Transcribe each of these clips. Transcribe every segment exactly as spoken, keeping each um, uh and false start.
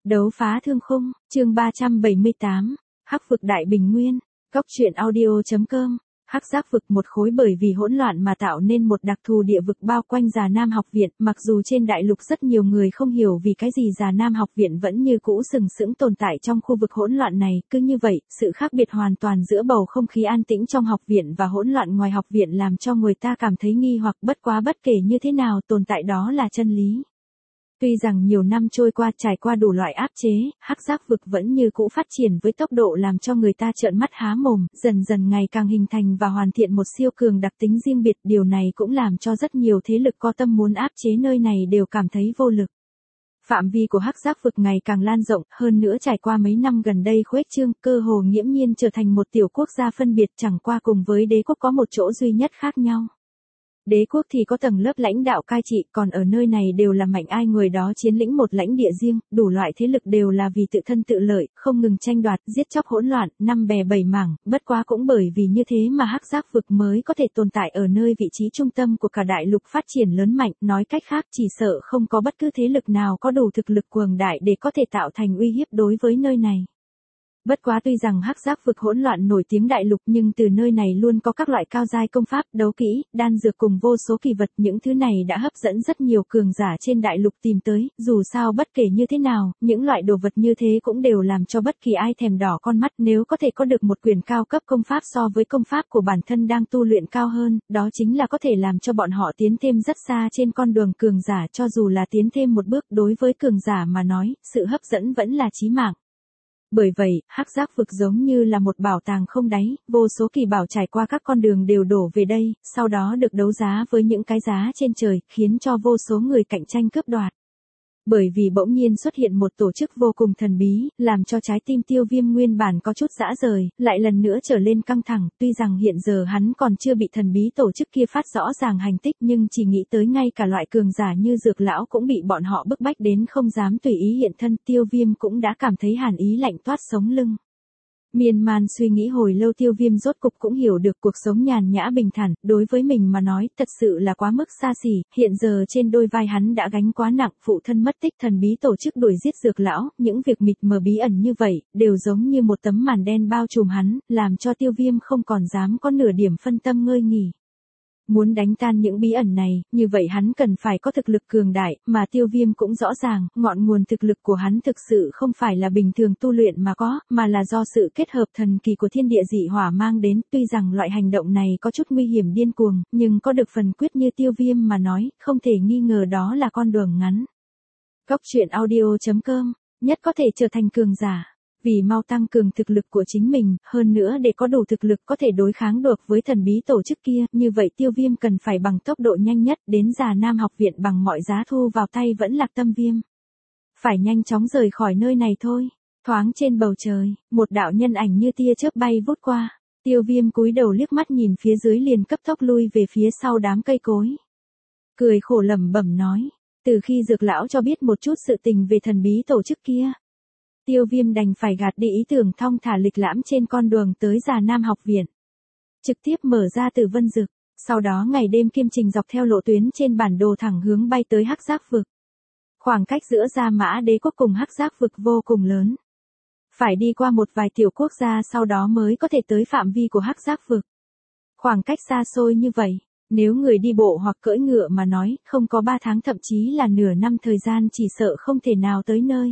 Đấu phá thương khung, chương ba trăm bảy mươi tám, Hắc vực Đại Bình Nguyên, Góc truyện audio chấm com. Hắc giác vực một khối bởi vì hỗn loạn mà tạo nên một đặc thù địa vực bao quanh Già Nam học viện, mặc dù trên đại lục rất nhiều người không hiểu vì cái gì Già Nam học viện vẫn như cũ sừng sững tồn tại trong khu vực hỗn loạn này, cứ như vậy, sự khác biệt hoàn toàn giữa bầu không khí an tĩnh trong học viện và hỗn loạn ngoài học viện làm cho người ta cảm thấy nghi hoặc, bất quá bất kể như thế nào tồn tại đó là chân lý. Tuy rằng nhiều năm trôi qua trải qua đủ loại áp chế, hắc giác vực vẫn như cũ phát triển với tốc độ làm cho người ta trợn mắt há mồm, dần dần ngày càng hình thành và hoàn thiện một siêu cường đặc tính riêng biệt. Điều này cũng làm cho rất nhiều thế lực có tâm muốn áp chế nơi này đều cảm thấy vô lực. Phạm vi của hắc giác vực ngày càng lan rộng, hơn nữa trải qua mấy năm gần đây khuếch trương, cơ hồ nghiễm nhiên trở thành một tiểu quốc gia phân biệt, chẳng qua cùng với đế quốc có một chỗ duy nhất khác nhau. Đế quốc thì có tầng lớp lãnh đạo cai trị, còn ở nơi này đều là mạnh ai người đó chiến lĩnh một lãnh địa riêng, đủ loại thế lực đều là vì tự thân tự lợi, không ngừng tranh đoạt, giết chóc hỗn loạn, năm bè bảy mảng, bất quá cũng bởi vì như thế mà hắc giác vực mới có thể tồn tại ở nơi vị trí trung tâm của cả đại lục phát triển lớn mạnh, nói cách khác chỉ sợ không có bất cứ thế lực nào có đủ thực lực cường đại để có thể tạo thành uy hiếp đối với nơi này. Bất quá tuy rằng hắc giác vực hỗn loạn nổi tiếng đại lục nhưng từ nơi này luôn có các loại cao giai công pháp, đấu kỹ, đan dược cùng vô số kỳ vật, những thứ này đã hấp dẫn rất nhiều cường giả trên đại lục tìm tới, dù sao bất kể như thế nào, những loại đồ vật như thế cũng đều làm cho bất kỳ ai thèm đỏ con mắt. Nếu có thể có được một quyền cao cấp công pháp so với công pháp của bản thân đang tu luyện cao hơn, đó chính là có thể làm cho bọn họ tiến thêm rất xa trên con đường cường giả, cho dù là tiến thêm một bước đối với cường giả mà nói, sự hấp dẫn vẫn là chí mạng. Bởi vậy, hắc giác vực giống như là một bảo tàng không đáy, vô số kỳ bảo trải qua các con đường đều đổ về đây, sau đó được đấu giá với những cái giá trên trời, khiến cho vô số người cạnh tranh cướp đoạt. Bởi vì bỗng nhiên xuất hiện một tổ chức vô cùng thần bí, làm cho trái tim Tiêu Viêm nguyên bản có chút dã rời, lại lần nữa trở lên căng thẳng, tuy rằng hiện giờ hắn còn chưa bị thần bí tổ chức kia phát rõ ràng hành tích nhưng chỉ nghĩ tới ngay cả loại cường giả như Dược Lão cũng bị bọn họ bức bách đến không dám tùy ý hiện thân, Tiêu Viêm cũng đã cảm thấy hàn ý lạnh toát sống lưng. Miên man suy nghĩ hồi lâu Tiêu Viêm rốt cục cũng hiểu được cuộc sống nhàn nhã bình thản, đối với mình mà nói, thật sự là quá mức xa xỉ, hiện giờ trên đôi vai hắn đã gánh quá nặng, phụ thân mất tích, thần bí tổ chức đuổi giết Dược Lão, những việc mịt mờ bí ẩn như vậy, đều giống như một tấm màn đen bao trùm hắn, làm cho Tiêu Viêm không còn dám có nửa điểm phân tâm ngơi nghỉ. Muốn đánh tan những bí ẩn này, như vậy hắn cần phải có thực lực cường đại, mà Tiêu Viêm cũng rõ ràng, ngọn nguồn thực lực của hắn thực sự không phải là bình thường tu luyện mà có, mà là do sự kết hợp thần kỳ của thiên địa dị hỏa mang đến, tuy rằng loại hành động này có chút nguy hiểm điên cuồng, nhưng có được phần quyết như Tiêu Viêm mà nói, không thể nghi ngờ đó là con đường ngắn. Góc truyện audio chấm com, nhất có thể trở thành cường giả. Vì mau tăng cường thực lực của chính mình, hơn nữa để có đủ thực lực có thể đối kháng được với thần bí tổ chức kia, như vậy Tiêu Viêm cần phải bằng tốc độ nhanh nhất đến Già Nam học viện bằng mọi giá thu vào tay vẫn Lạc Tâm Viêm. Phải nhanh chóng rời khỏi nơi này thôi. Thoáng trên bầu trời, một đạo nhân ảnh như tia chớp bay vút qua. Tiêu Viêm cúi đầu liếc mắt nhìn phía dưới liền cấp tốc lui về phía sau đám cây cối. Cười khổ lẩm bẩm nói, từ khi Dược Lão cho biết một chút sự tình về thần bí tổ chức kia, Tiêu Viêm đành phải gạt đi ý tưởng thong thả lịch lãm trên con đường tới Già Nam học viện. Trực tiếp mở ra Tử Vân Dực, sau đó ngày đêm kiêm trình dọc theo lộ tuyến trên bản đồ thẳng hướng bay tới hắc giác vực. Khoảng cách giữa Gia Mã Đế quốc cùng hắc giác vực vô cùng lớn. Phải đi qua một vài tiểu quốc gia sau đó mới có thể tới phạm vi của hắc giác vực. Khoảng cách xa xôi như vậy, nếu người đi bộ hoặc cưỡi ngựa mà nói, không có ba tháng thậm chí là nửa năm thời gian chỉ sợ không thể nào tới nơi.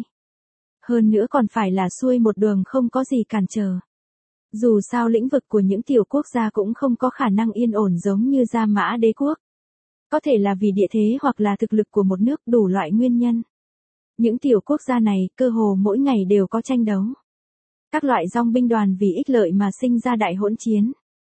Hơn nữa còn phải là xuôi một đường không có gì cản trở. Dù sao lĩnh vực của những tiểu quốc gia cũng không có khả năng yên ổn giống như Gia Mã Đế quốc. Có thể là vì địa thế hoặc là thực lực của một nước, đủ loại nguyên nhân. Những tiểu quốc gia này cơ hồ mỗi ngày đều có tranh đấu. Các loại dòng binh đoàn vì ích lợi mà sinh ra đại hỗn chiến.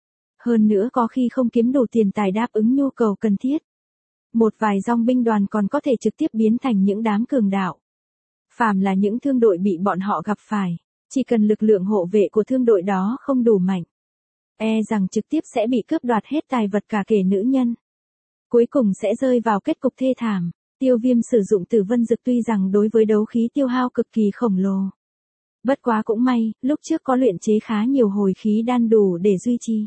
Hơn nữa có khi không kiếm đủ tiền tài đáp ứng nhu cầu cần thiết. Một vài dòng binh đoàn còn có thể trực tiếp biến thành những đám cường đạo. Phàm là những thương đội bị bọn họ gặp phải, chỉ cần lực lượng hộ vệ của thương đội đó không đủ mạnh, e rằng trực tiếp sẽ bị cướp đoạt hết tài vật cả kể nữ nhân. Cuối cùng sẽ rơi vào kết cục thê thảm. Tiêu Viêm sử dụng Tử Vân Dực tuy rằng đối với đấu khí tiêu hao cực kỳ khổng lồ. Bất quá cũng may, lúc trước có luyện chế khá nhiều hồi khí đan đủ để duy trì.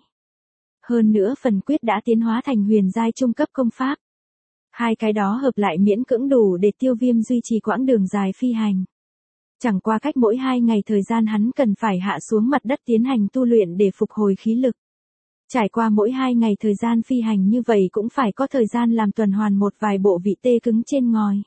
Hơn nữa phần quyết đã tiến hóa thành huyền giai trung cấp công pháp. Hai cái đó hợp lại miễn cưỡng đủ để Tiêu Viêm duy trì quãng đường dài phi hành. Chẳng qua cách mỗi hai ngày thời gian hắn cần phải hạ xuống mặt đất tiến hành tu luyện để phục hồi khí lực. Trải qua mỗi hai ngày thời gian phi hành như vậy cũng phải có thời gian làm tuần hoàn một vài bộ vị tê cứng trên ngòi.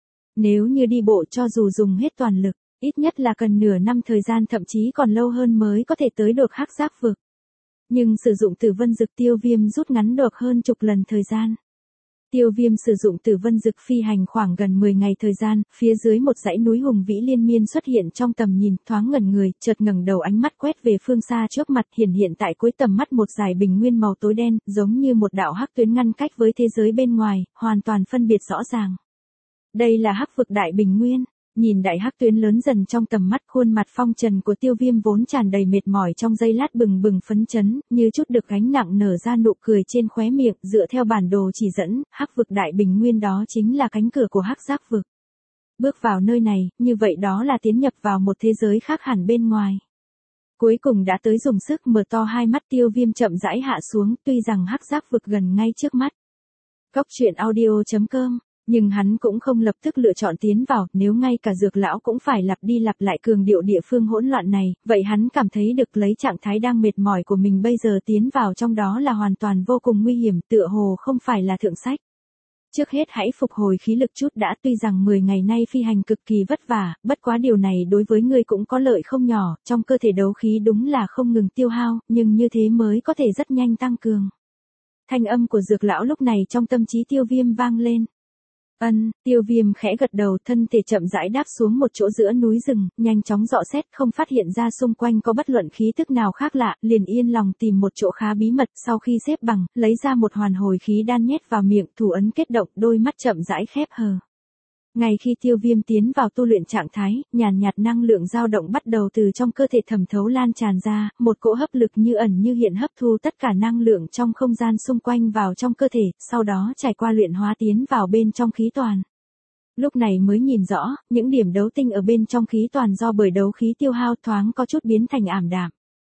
Nếu như đi bộ cho dù dùng hết toàn lực, ít nhất là cần nửa năm thời gian thậm chí còn lâu hơn mới có thể tới được hắc giác vực. Nhưng sử dụng tử vân dực Tiêu Viêm rút ngắn được hơn chục lần thời gian. Tiêu Viêm sử dụng tử vân dực phi hành khoảng gần mười ngày thời gian, phía dưới một dãy núi hùng vĩ liên miên xuất hiện trong tầm nhìn, thoáng ngẩn người, chợt ngẩng đầu ánh mắt quét về phương xa trước mặt, hiển hiện tại cuối tầm mắt một dải bình nguyên màu tối đen, giống như một đạo hắc tuyến ngăn cách với thế giới bên ngoài, hoàn toàn phân biệt rõ ràng. Đây là hắc vực đại bình nguyên. Nhìn đại hắc tuyến lớn dần trong tầm mắt, khuôn mặt phong trần của Tiêu Viêm vốn tràn đầy mệt mỏi trong giây lát bừng bừng phấn chấn, như chút được gánh nặng nở ra nụ cười trên khóe miệng, dựa theo bản đồ chỉ dẫn, hắc vực đại bình nguyên đó chính là cánh cửa của hắc giác vực. Bước vào nơi này, như vậy đó là tiến nhập vào một thế giới khác hẳn bên ngoài. Cuối cùng đã tới, dùng sức mở to hai mắt, Tiêu Viêm chậm rãi hạ xuống, tuy rằng hắc giác vực gần ngay trước mắt. Cốc truyện audio chấm com Nhưng hắn cũng không lập tức lựa chọn tiến vào, nếu ngay cả Dược lão cũng phải lặp đi lặp lại cường điệu địa phương hỗn loạn này, vậy hắn cảm thấy được lấy trạng thái đang mệt mỏi của mình bây giờ tiến vào trong đó là hoàn toàn vô cùng nguy hiểm, tựa hồ không phải là thượng sách. Trước hết hãy phục hồi khí lực chút đã, tuy rằng mười ngày nay phi hành cực kỳ vất vả, bất quá điều này đối với ngươi cũng có lợi không nhỏ, trong cơ thể đấu khí đúng là không ngừng tiêu hao, nhưng như thế mới có thể rất nhanh tăng cường. Thanh âm của Dược lão lúc này trong tâm trí Tiêu Viêm vang lên. Ân, Tiêu Viêm khẽ gật đầu, thân thể chậm rãi đáp xuống một chỗ giữa núi rừng, nhanh chóng dọ xét, không phát hiện ra xung quanh có bất luận khí tức nào khác lạ, liền yên lòng tìm một chỗ khá bí mật, sau khi xếp bằng, lấy ra một hoàn hồi khí đan nhét vào miệng, thủ ấn kết động, đôi mắt chậm rãi khép hờ. Ngay khi Tiêu Viêm tiến vào tu luyện trạng thái, nhàn nhạt năng lượng dao động bắt đầu từ trong cơ thể thẩm thấu lan tràn ra, một cỗ hấp lực như ẩn như hiện hấp thu tất cả năng lượng trong không gian xung quanh vào trong cơ thể, sau đó trải qua luyện hóa tiến vào bên trong khí toàn. Lúc này mới nhìn rõ, những điểm đấu tinh ở bên trong khí toàn do bởi đấu khí tiêu hao thoáng có chút biến thành ảm đạm.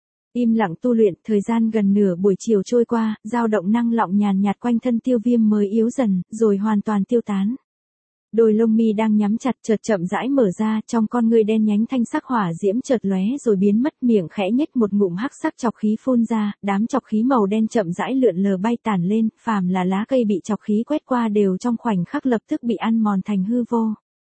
Im lặng tu luyện, thời gian gần nửa buổi chiều trôi qua, dao động năng lượng nhàn nhạt quanh thân Tiêu Viêm mới yếu dần, rồi hoàn toàn tiêu tán. Đôi lông mi đang nhắm chặt chợt chậm rãi mở ra, trong con ngươi đen nhánh thanh sắc hỏa diễm chợt lóe rồi biến mất, miệng khẽ nhếch một ngụm hắc sắc chọc khí phun ra, đám chọc khí màu đen chậm rãi lượn lờ bay tản lên, phàm là lá cây bị chọc khí quét qua đều trong khoảnh khắc lập tức bị ăn mòn thành hư vô.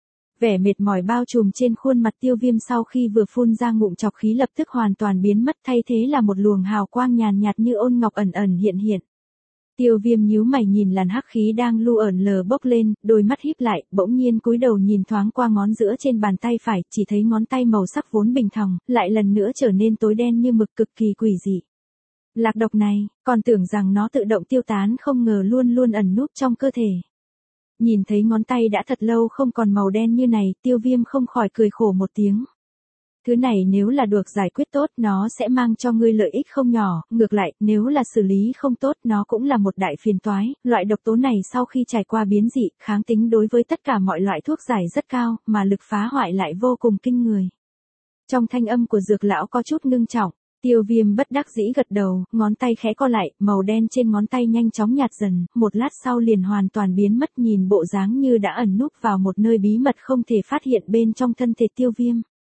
Vẻ mệt mỏi bao trùm trên khuôn mặt Tiêu Viêm sau khi vừa phun ra ngụm chọc khí lập tức hoàn toàn biến mất, thay thế là một luồng hào quang nhàn nhạt như ôn ngọc ẩn ẩn hiện hiện. Tiêu Viêm nhíu mày nhìn làn hắc khí đang lu ẩn lờ bốc lên, đôi mắt híp lại, bỗng nhiên cúi đầu nhìn thoáng qua ngón giữa trên bàn tay phải, chỉ thấy ngón tay màu sắc vốn bình thòng, lại lần nữa trở nên tối đen như mực, cực kỳ quỷ dị. Lạc độc này, còn tưởng rằng nó tự động tiêu tán, không ngờ luôn luôn ẩn núp trong cơ thể. Nhìn thấy ngón tay đã thật lâu không còn màu đen như này, Tiêu Viêm không khỏi cười khổ một tiếng. Thứ này nếu là được giải quyết tốt nó sẽ mang cho ngươi lợi ích không nhỏ, ngược lại, nếu là xử lý không tốt nó cũng là một đại phiền toái, loại độc tố này sau khi trải qua biến dị, kháng tính đối với tất cả mọi loại thuốc giải rất cao, mà lực phá hoại lại vô cùng kinh người. Trong thanh âm của Dược lão có chút ngưng trọng, Tiêu Viêm bất đắc dĩ gật đầu, ngón tay khẽ co lại, màu đen trên ngón tay nhanh chóng nhạt dần, một lát sau liền hoàn toàn biến mất, nhìn bộ dáng như đã ẩn núp vào một nơi bí mật không thể phát hiện bên trong thân thể Tiêu Viêm.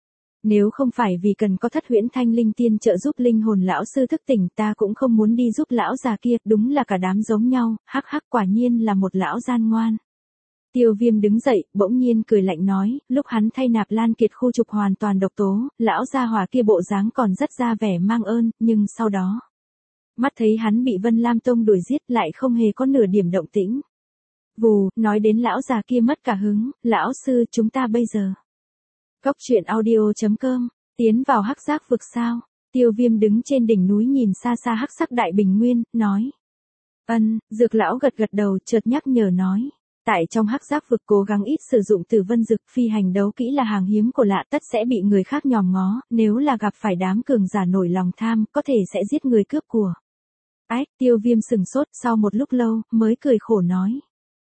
Nếu không phải vì cần có Thất Huyễn Thanh Linh Tiên trợ giúp linh hồn lão sư thức tỉnh, ta cũng không muốn đi giúp lão già kia, đúng là cả đám giống nhau, hắc hắc, quả nhiên là một lão gian ngoan. Tiêu Viêm đứng dậy, bỗng nhiên cười lạnh nói, lúc hắn thay Nạp Lan Kiệt khu trục hoàn toàn độc tố, lão gia hỏa kia bộ dáng còn rất ra vẻ mang ơn, nhưng sau đó, mắt thấy hắn bị Vân Lam Tông đuổi giết lại không hề có nửa điểm động tĩnh. Vù, nói đến lão già kia mất cả hứng, lão sư, chúng ta bây giờ. Cốc truyện audio chấm com, tiến vào hắc giác vực sao? Tiêu Viêm đứng trên đỉnh núi nhìn xa xa hắc sắc đại bình nguyên, nói. Ân, Dược lão gật gật đầu, chợt nhắc nhở nói. Tại trong hắc giác vực cố gắng ít sử dụng tử vân dực, phi hành đấu kỹ là hàng hiếm của lạ, tất sẽ bị người khác nhòm ngó, nếu là gặp phải đám cường giả nổi lòng tham, có thể sẽ giết người cướp của. Ách, Tiêu Viêm sừng sốt, sau một lúc lâu, mới cười khổ nói.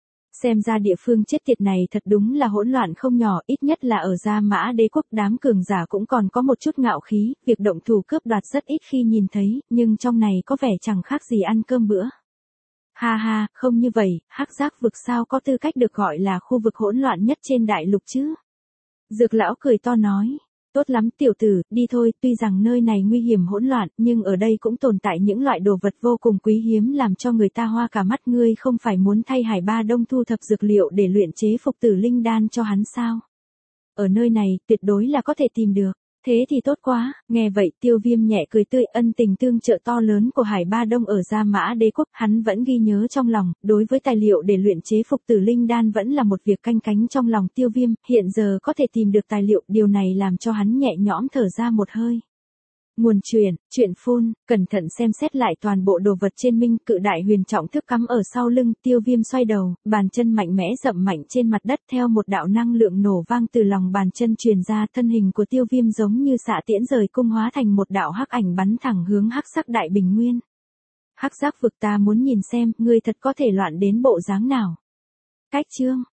Xem ra địa phương chết tiệt này thật đúng là hỗn loạn không nhỏ, ít nhất là ở Gia Mã Đế quốc đám cường giả cũng còn có một chút ngạo khí, việc động thủ cướp đoạt rất ít khi nhìn thấy, nhưng trong này có vẻ chẳng khác gì ăn cơm bữa. Ha ha, không như vậy, hắc giác vực sao có tư cách được gọi là khu vực hỗn loạn nhất trên đại lục chứ? Dược lão cười to nói. Tốt lắm tiểu tử, đi thôi, tuy rằng nơi này nguy hiểm hỗn loạn, nhưng ở đây cũng tồn tại những loại đồ vật vô cùng quý hiếm làm cho người ta hoa cả mắt. Ngươi không phải muốn thay Hải Ba Đông thu thập dược liệu để luyện chế phục tử linh đan cho hắn sao? Ở nơi này, tuyệt đối là có thể tìm được. Thế thì tốt quá, nghe vậy Tiêu Viêm nhẹ cười tươi. Ân tình tương trợ to lớn của Hải Ba Đông ở Gia Mã Đế Quốc, hắn vẫn ghi nhớ trong lòng. Đối với tài liệu để luyện chế phục tử linh đan vẫn là một việc canh cánh trong lòng Tiêu Viêm. Hiện giờ có thể tìm được tài liệu, điều này làm cho hắn nhẹ nhõm thở ra một hơi. Nguồn truyền, truyện phun, cẩn thận xem xét lại toàn bộ đồ vật trên minh cự đại huyền trọng thức cắm ở sau lưng. Tiêu Viêm xoay đầu, bàn chân mạnh mẽ dậm mạnh trên mặt đất, theo một đạo năng lượng nổ vang từ lòng bàn chân truyền ra. Thân hình của Tiêu Viêm giống như xạ tiễn rời cung, hóa thành một đạo hắc ảnh bắn thẳng hướng hắc sắc đại bình nguyên. Hắc giác vực, ta muốn nhìn xem, ngươi thật có thể loạn đến bộ dáng nào. Cách chương